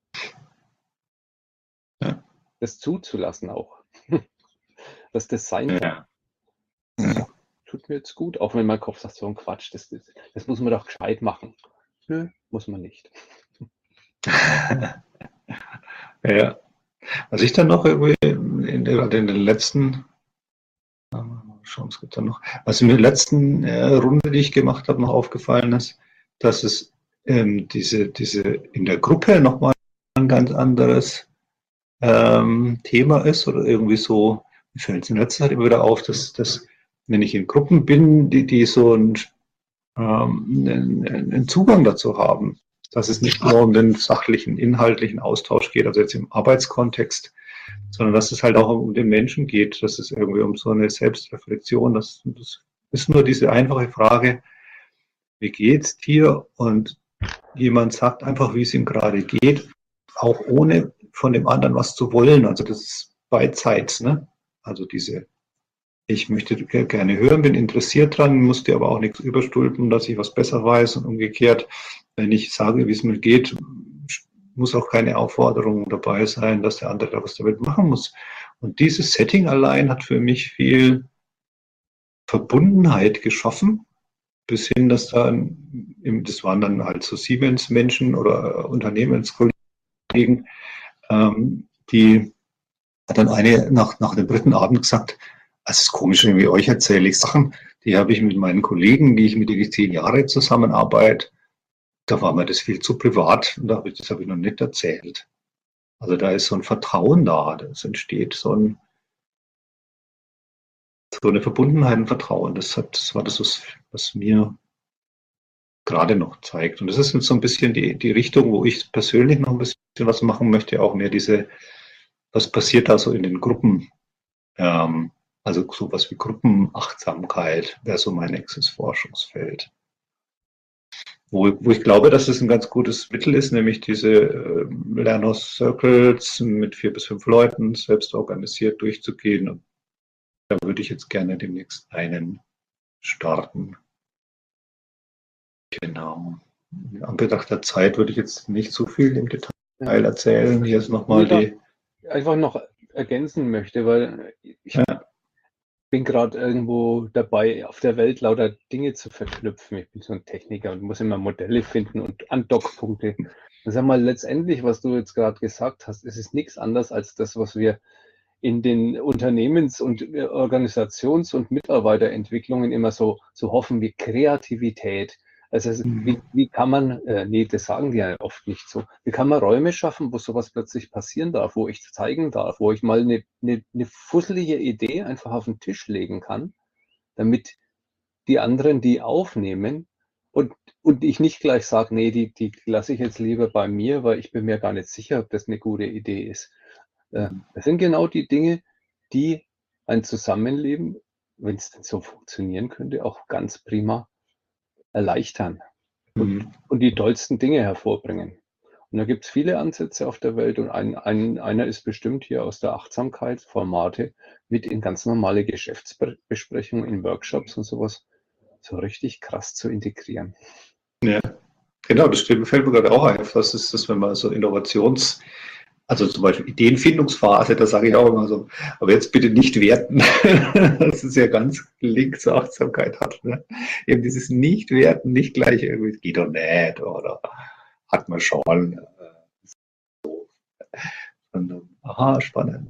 Ja. Das zuzulassen auch. Dass das sein kann. Ja. Ja. Tut mir jetzt gut, auch wenn mein Kopf sagt, so ein Quatsch, das, das, das muss man doch gescheit machen. Nö, muss man nicht. Ja. Was ich dann noch irgendwie in der, in der letzten, schauen, es gibt dann noch, was in der letzten äh, Runde, die ich gemacht habe, noch aufgefallen ist, dass es ähm, diese, diese in der Gruppe nochmal ein ganz anderes ähm, Thema ist oder irgendwie so, mir fällt es in letzter Zeit immer wieder auf, dass, dass wenn ich in Gruppen bin, die, die so einen, ähm, einen, einen Zugang dazu haben, dass es nicht nur um den sachlichen, inhaltlichen Austausch geht, also jetzt im Arbeitskontext, sondern dass es halt auch um den Menschen geht, dass es irgendwie um so eine Selbstreflexion, das, das ist nur diese einfache Frage, wie geht's dir? Und jemand sagt einfach, wie es ihm gerade geht, auch ohne von dem anderen was zu wollen. Also das ist beidseits, ne? Also diese ich möchte gerne hören, bin interessiert dran, muss dir aber auch nichts überstülpen, dass ich was besser weiß und umgekehrt, wenn ich sage, wie es mir geht, muss auch keine Aufforderung dabei sein, dass der andere da was damit machen muss. Und dieses Setting allein hat für mich viel Verbundenheit geschaffen, bis hin, dass da, das waren dann halt so Siemens-Menschen oder Unternehmenskollegen, ähm, die hat dann eine nach, nach dem dritten Abend gesagt, es ist komisch, irgendwie euch erzähle ich Sachen, die habe ich mit meinen Kollegen, die ich mit denen zehn Jahre zusammenarbeite, da war mir das viel zu privat und da habe ich, das habe ich noch nicht erzählt. Also da ist so ein Vertrauen da, das entsteht so, ein, so eine Verbundenheit und Vertrauen. Das, hat, das war das, was, was mir gerade noch zeigt. Und das ist jetzt so ein bisschen die, die Richtung, wo ich persönlich noch ein bisschen was machen möchte, auch mehr diese, was passiert da so in den Gruppen, ähm, also sowas wie Gruppenachtsamkeit wäre so mein nächstes Forschungsfeld. Wo, wo ich glaube, dass es ein ganz gutes Mittel ist, nämlich diese äh, Lerner-Circles mit vier bis fünf Leuten selbst organisiert durchzugehen. Und da würde ich jetzt gerne demnächst einen starten. Genau. In Anbetracht der Zeit würde ich jetzt nicht so viel im Detail erzählen. Hier ist nochmal die... Einfach noch ergänzen möchte, weil ich ja. bin gerade irgendwo dabei, auf der Welt lauter Dinge zu verknüpfen. Ich bin so ein Techniker und muss immer Modelle finden und Andockpunkte. Sag mal, letztendlich, was du jetzt gerade gesagt hast, es ist nichts anderes als das, was wir in den Unternehmens- und Organisations- und Mitarbeiterentwicklungen immer so, so hoffen wie Kreativität. Also wie, wie kann man, äh, nee, das sagen die ja oft nicht so, wie kann man Räume schaffen, wo sowas plötzlich passieren darf, wo ich zeigen darf, wo ich mal eine, eine, eine fusselige Idee einfach auf den Tisch legen kann, damit die anderen die aufnehmen und, und ich nicht gleich sage, nee, die, die lasse ich jetzt lieber bei mir, weil ich bin mir gar nicht sicher, ob das eine gute Idee ist. Äh, das sind genau die Dinge, die ein Zusammenleben, wenn es denn so funktionieren könnte, auch ganz prima erleichtern und, mhm. und die tollsten Dinge hervorbringen. Und da gibt es viele Ansätze auf der Welt und ein, ein, einer ist bestimmt hier aus der Achtsamkeitsformate mit in ganz normale Geschäftsbesprechungen, in Workshops und sowas so richtig krass zu integrieren. Ja, genau, das stimmt, fällt mir gerade auch ein. Was ist das, wenn man so Innovations- Also zum Beispiel Ideenfindungsphase, da sage ich auch immer so, aber jetzt bitte nicht werten, dass es ja ganz Link zur Achtsamkeit hat. Ne? Eben dieses Nicht-Werten, nicht gleich irgendwie, geht doch nicht oder hat man schon. So. Und, aha, spannend.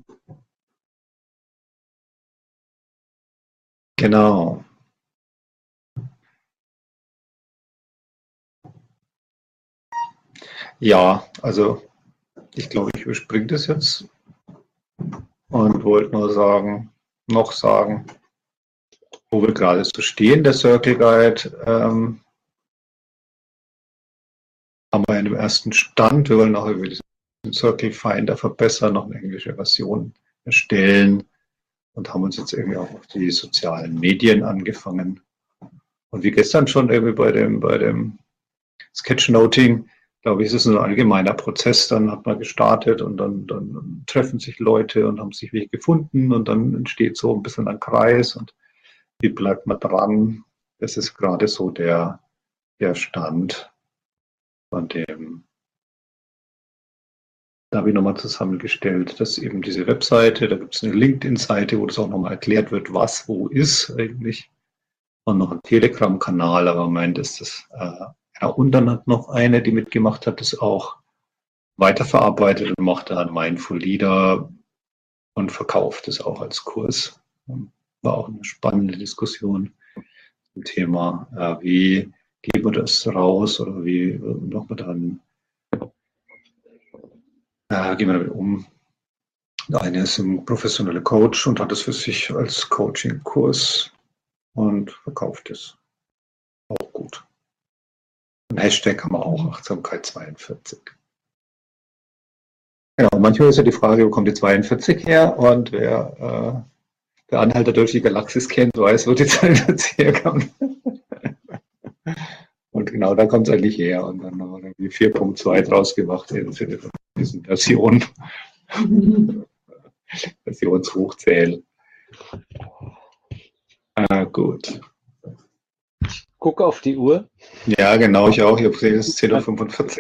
Genau. Ja, also ich glaube, ich überspringe das jetzt und wollte nur sagen, noch sagen, wo wir gerade so stehen, der Circle Guide, ähm, haben wir in dem ersten Stand, wir wollen auch über diesen Circle Finder verbessern, noch eine englische Version erstellen und haben uns jetzt irgendwie auch auf die sozialen Medien angefangen. Und wie gestern schon irgendwie bei dem, bei dem Sketchnoting, glaube ich, ist es ein allgemeiner Prozess, dann hat man gestartet und dann, dann treffen sich Leute und haben sich wie gefunden und dann entsteht so ein bisschen ein Kreis und wie bleibt man dran? Das ist gerade so der, der Stand von dem. Da habe ich nochmal zusammengestellt, dass eben diese Webseite, da gibt es eine LinkedIn-Seite, wo das auch nochmal erklärt wird, was wo ist eigentlich. Und noch ein Telegram-Kanal, aber meint ist das, äh, ja, und dann hat noch eine, die mitgemacht hat, das auch weiterverarbeitet und macht da ein Mindful Leader und verkauft es auch als Kurs. War auch eine spannende Diskussion zum Thema, äh, wie geht man das raus oder wie macht man dann, äh, gehen wir damit um. Eine ist ein professioneller Coach und hat es für sich als Coaching-Kurs und verkauft es. Auch gut. Ein Hashtag haben wir auch, Achtsamkeit zweiundvierzig. Genau, manchmal ist ja die Frage, wo kommt die zweiundvierzig her? Und wer äh, der Anhalter durch die Galaxis kennt, weiß, wo die zweiundvierzig herkommt. Und genau da kommt es eigentlich her. Und dann haben wir die vier Punkt zwei draus gemacht in diesen Version. Versionshochzähl. gut. Guck auf die Uhr. Ja, genau, ich auch. Ich habe gesehen, es ist zehn Uhr fünfundvierzig.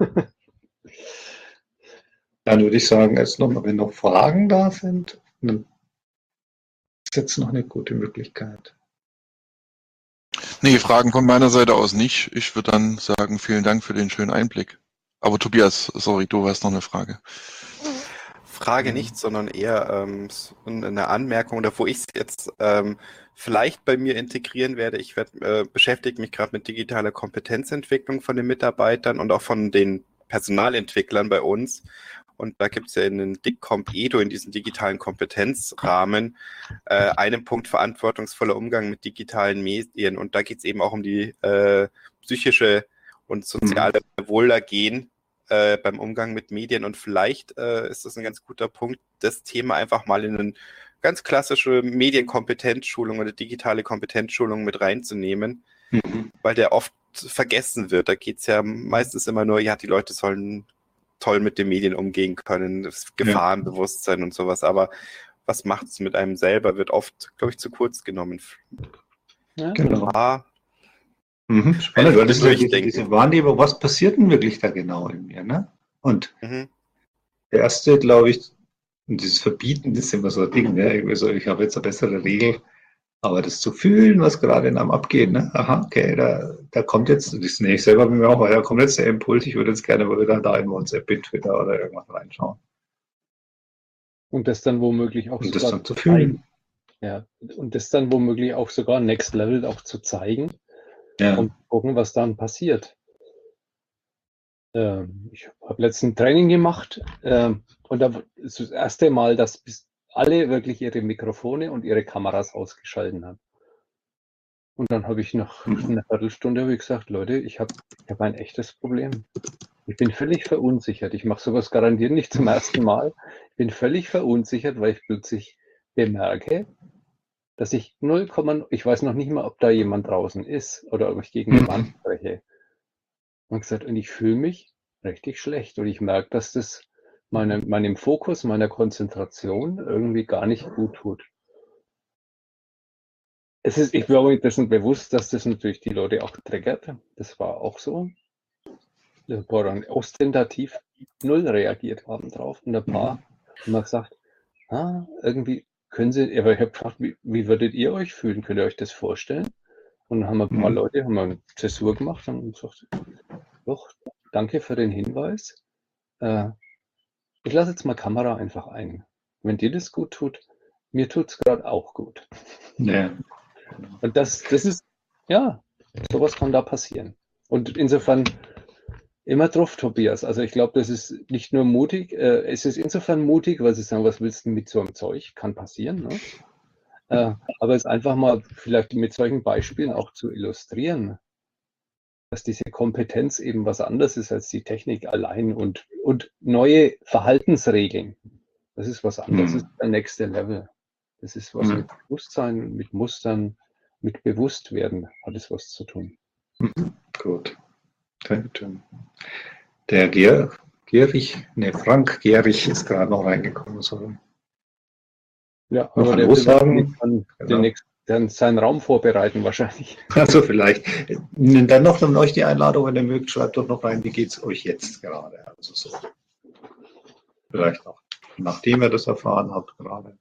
Dann würde ich sagen, jetzt noch mal, wenn noch Fragen da sind, dann ist jetzt noch eine gute Möglichkeit. Nee, Fragen von meiner Seite aus nicht. Ich würde dann sagen, vielen Dank für den schönen Einblick. Aber Tobias, sorry, du hast noch eine Frage. Frage nicht, sondern eher ähm, so eine Anmerkung, oder wo ich es jetzt ähm, vielleicht bei mir integrieren werde. Ich werd, äh, beschäftige mich gerade mit digitaler Kompetenzentwicklung von den Mitarbeitern und auch von den Personalentwicklern bei uns. Und da gibt es ja in den DIGCOMP Edo, in diesem digitalen Kompetenzrahmen, äh, einen Punkt verantwortungsvoller Umgang mit digitalen Medien. Und da geht es eben auch um die äh, psychische und soziale Wohlergehen äh, beim Umgang mit Medien. Und vielleicht äh, ist das ein ganz guter Punkt, das Thema einfach mal in eine ganz klassische Medienkompetenzschulung oder digitale Kompetenzschulung mit reinzunehmen, mhm. weil der oft vergessen wird. Da geht es ja meistens immer nur, ja, die Leute sollen toll mit den Medien umgehen können, das Gefahrenbewusstsein ja. und sowas, aber was macht es mit einem selber, wird oft, glaube ich, zu kurz genommen. Ja, genau. Ah, mhm. Spannend, weil das ist ja diese, diese Wahrnehmung, was passiert denn wirklich da genau in mir, ne? Und mhm. der erste, glaube ich, und dieses Verbieten ist immer so ein Ding, ne? Irgendwie so, ich habe jetzt eine bessere Regel, aber das zu fühlen, was gerade in einem abgeht, ne? Aha, okay, da, da kommt jetzt, das nehme ich selber bei mir auch, weil da kommt jetzt der Impuls, ich würde jetzt gerne mal wieder da in WhatsApp, in Twitter oder irgendwas reinschauen. Und das dann womöglich auch und sogar das dann zu fühlen. Ja, und das dann womöglich auch sogar Next Level auch zu zeigen ja. und gucken, was dann passiert. Ähm, ich habe letztens ein Training gemacht ähm, und da ist das erste Mal, dass bis alle wirklich ihre Mikrofone und ihre Kameras ausgeschalten haben. Und dann habe ich nach mhm. einer Viertelstunde habe ich gesagt, Leute, ich habe ich hab ein echtes Problem. Ich bin völlig verunsichert. Ich mache sowas garantiert nicht zum ersten Mal. Ich bin völlig verunsichert, weil ich plötzlich bemerke, dass ich null, ich weiß noch nicht mal, ob da jemand draußen ist oder ob ich gegen eine Wand spreche. Und gesagt, und ich fühle mich richtig schlecht und ich merke, dass das meine, meinem Fokus, meiner Konzentration irgendwie gar nicht gut tut. Es ist, ich war mir dessen bewusst, dass das natürlich die Leute auch triggert. Das war auch so. Das war dann ostentativ null reagiert haben drauf. Und ein paar haben gesagt, ah, irgendwie können Sie, aber ich habe gefragt, wie, wie würdet ihr euch fühlen? Könnt ihr euch das vorstellen? Und dann haben ein paar mhm. Leute haben eine Zäsur gemacht und gesagt, doch, danke für den Hinweis. Äh, ich lasse jetzt mal Kamera einfach ein. Wenn dir das gut tut, mir tut es gerade auch gut. Ja. Und das, das ist, ja, sowas kann da passieren. Und insofern immer drauf, Tobias. Also ich glaube, das ist nicht nur mutig, äh, es ist insofern mutig, weil sie sagen, was willst du mit so einem Zeug? Kann passieren, ne? Äh, aber es einfach mal vielleicht mit solchen Beispielen auch zu illustrieren, dass diese Kompetenz eben was anderes ist als die Technik allein und, und neue Verhaltensregeln. Das ist was anderes, mhm. das ist der nächste Level. Das ist was mhm. mit Bewusstsein, mit Mustern, mit Bewusstwerden hat es was zu tun. Mhm. Gut. Danke. Der Ger Gerich, ne, Frank Gerich ist gerade noch reingekommen. Sorry. Ja, noch aber der will sagen, dann genau. den nächsten, dann seinen Raum vorbereiten wahrscheinlich. Also vielleicht. Dann noch von euch die Einladung, wenn ihr mögt, schreibt doch noch rein, wie geht es euch jetzt gerade? Also so. Vielleicht noch, nachdem ihr das erfahren habt gerade.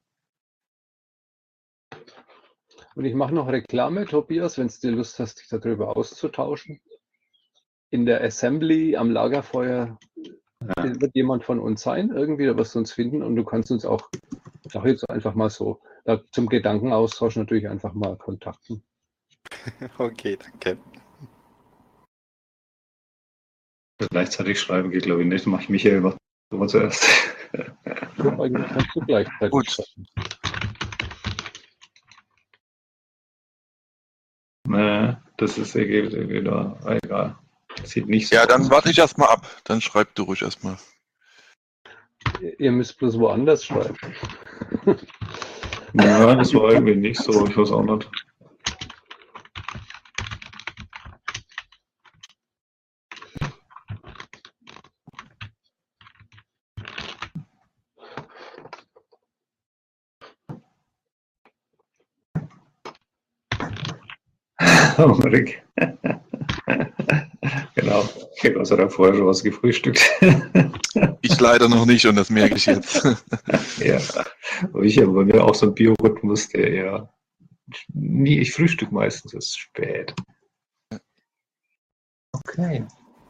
Und ich mache noch Reklame, Tobias, wenn du Lust hast, dich darüber auszutauschen. In der Assembly am Lagerfeuer ja. wird jemand von uns sein, irgendwie, da wirst du uns finden und du kannst uns auch, ich sage jetzt einfach mal so, zum Gedankenaustausch natürlich einfach mal kontakten. Okay, danke. Gleichzeitig schreiben geht, glaube ich, nicht. Mache ich Michael mal zuerst. Ja, eigentlich kannst du gleichzeitig Gut. schreiben. Nee, das ist irgendwie da. Egal. Sieht nicht so Ja, dann aus. warte ich erstmal ab. Dann schreib du ruhig erstmal. Ihr müsst bloß woanders schreiben. Ja, das war irgendwie nicht so. Ich weiß auch nicht. Rick. Genau. Ich habe also vorher schon was gefrühstückt. Ich leider noch nicht und das merke ich jetzt. Ja. Aber ich habe bei mir auch so einen Biorhythmus, der ja nie, ich frühstücke meistens erst spät. Okay.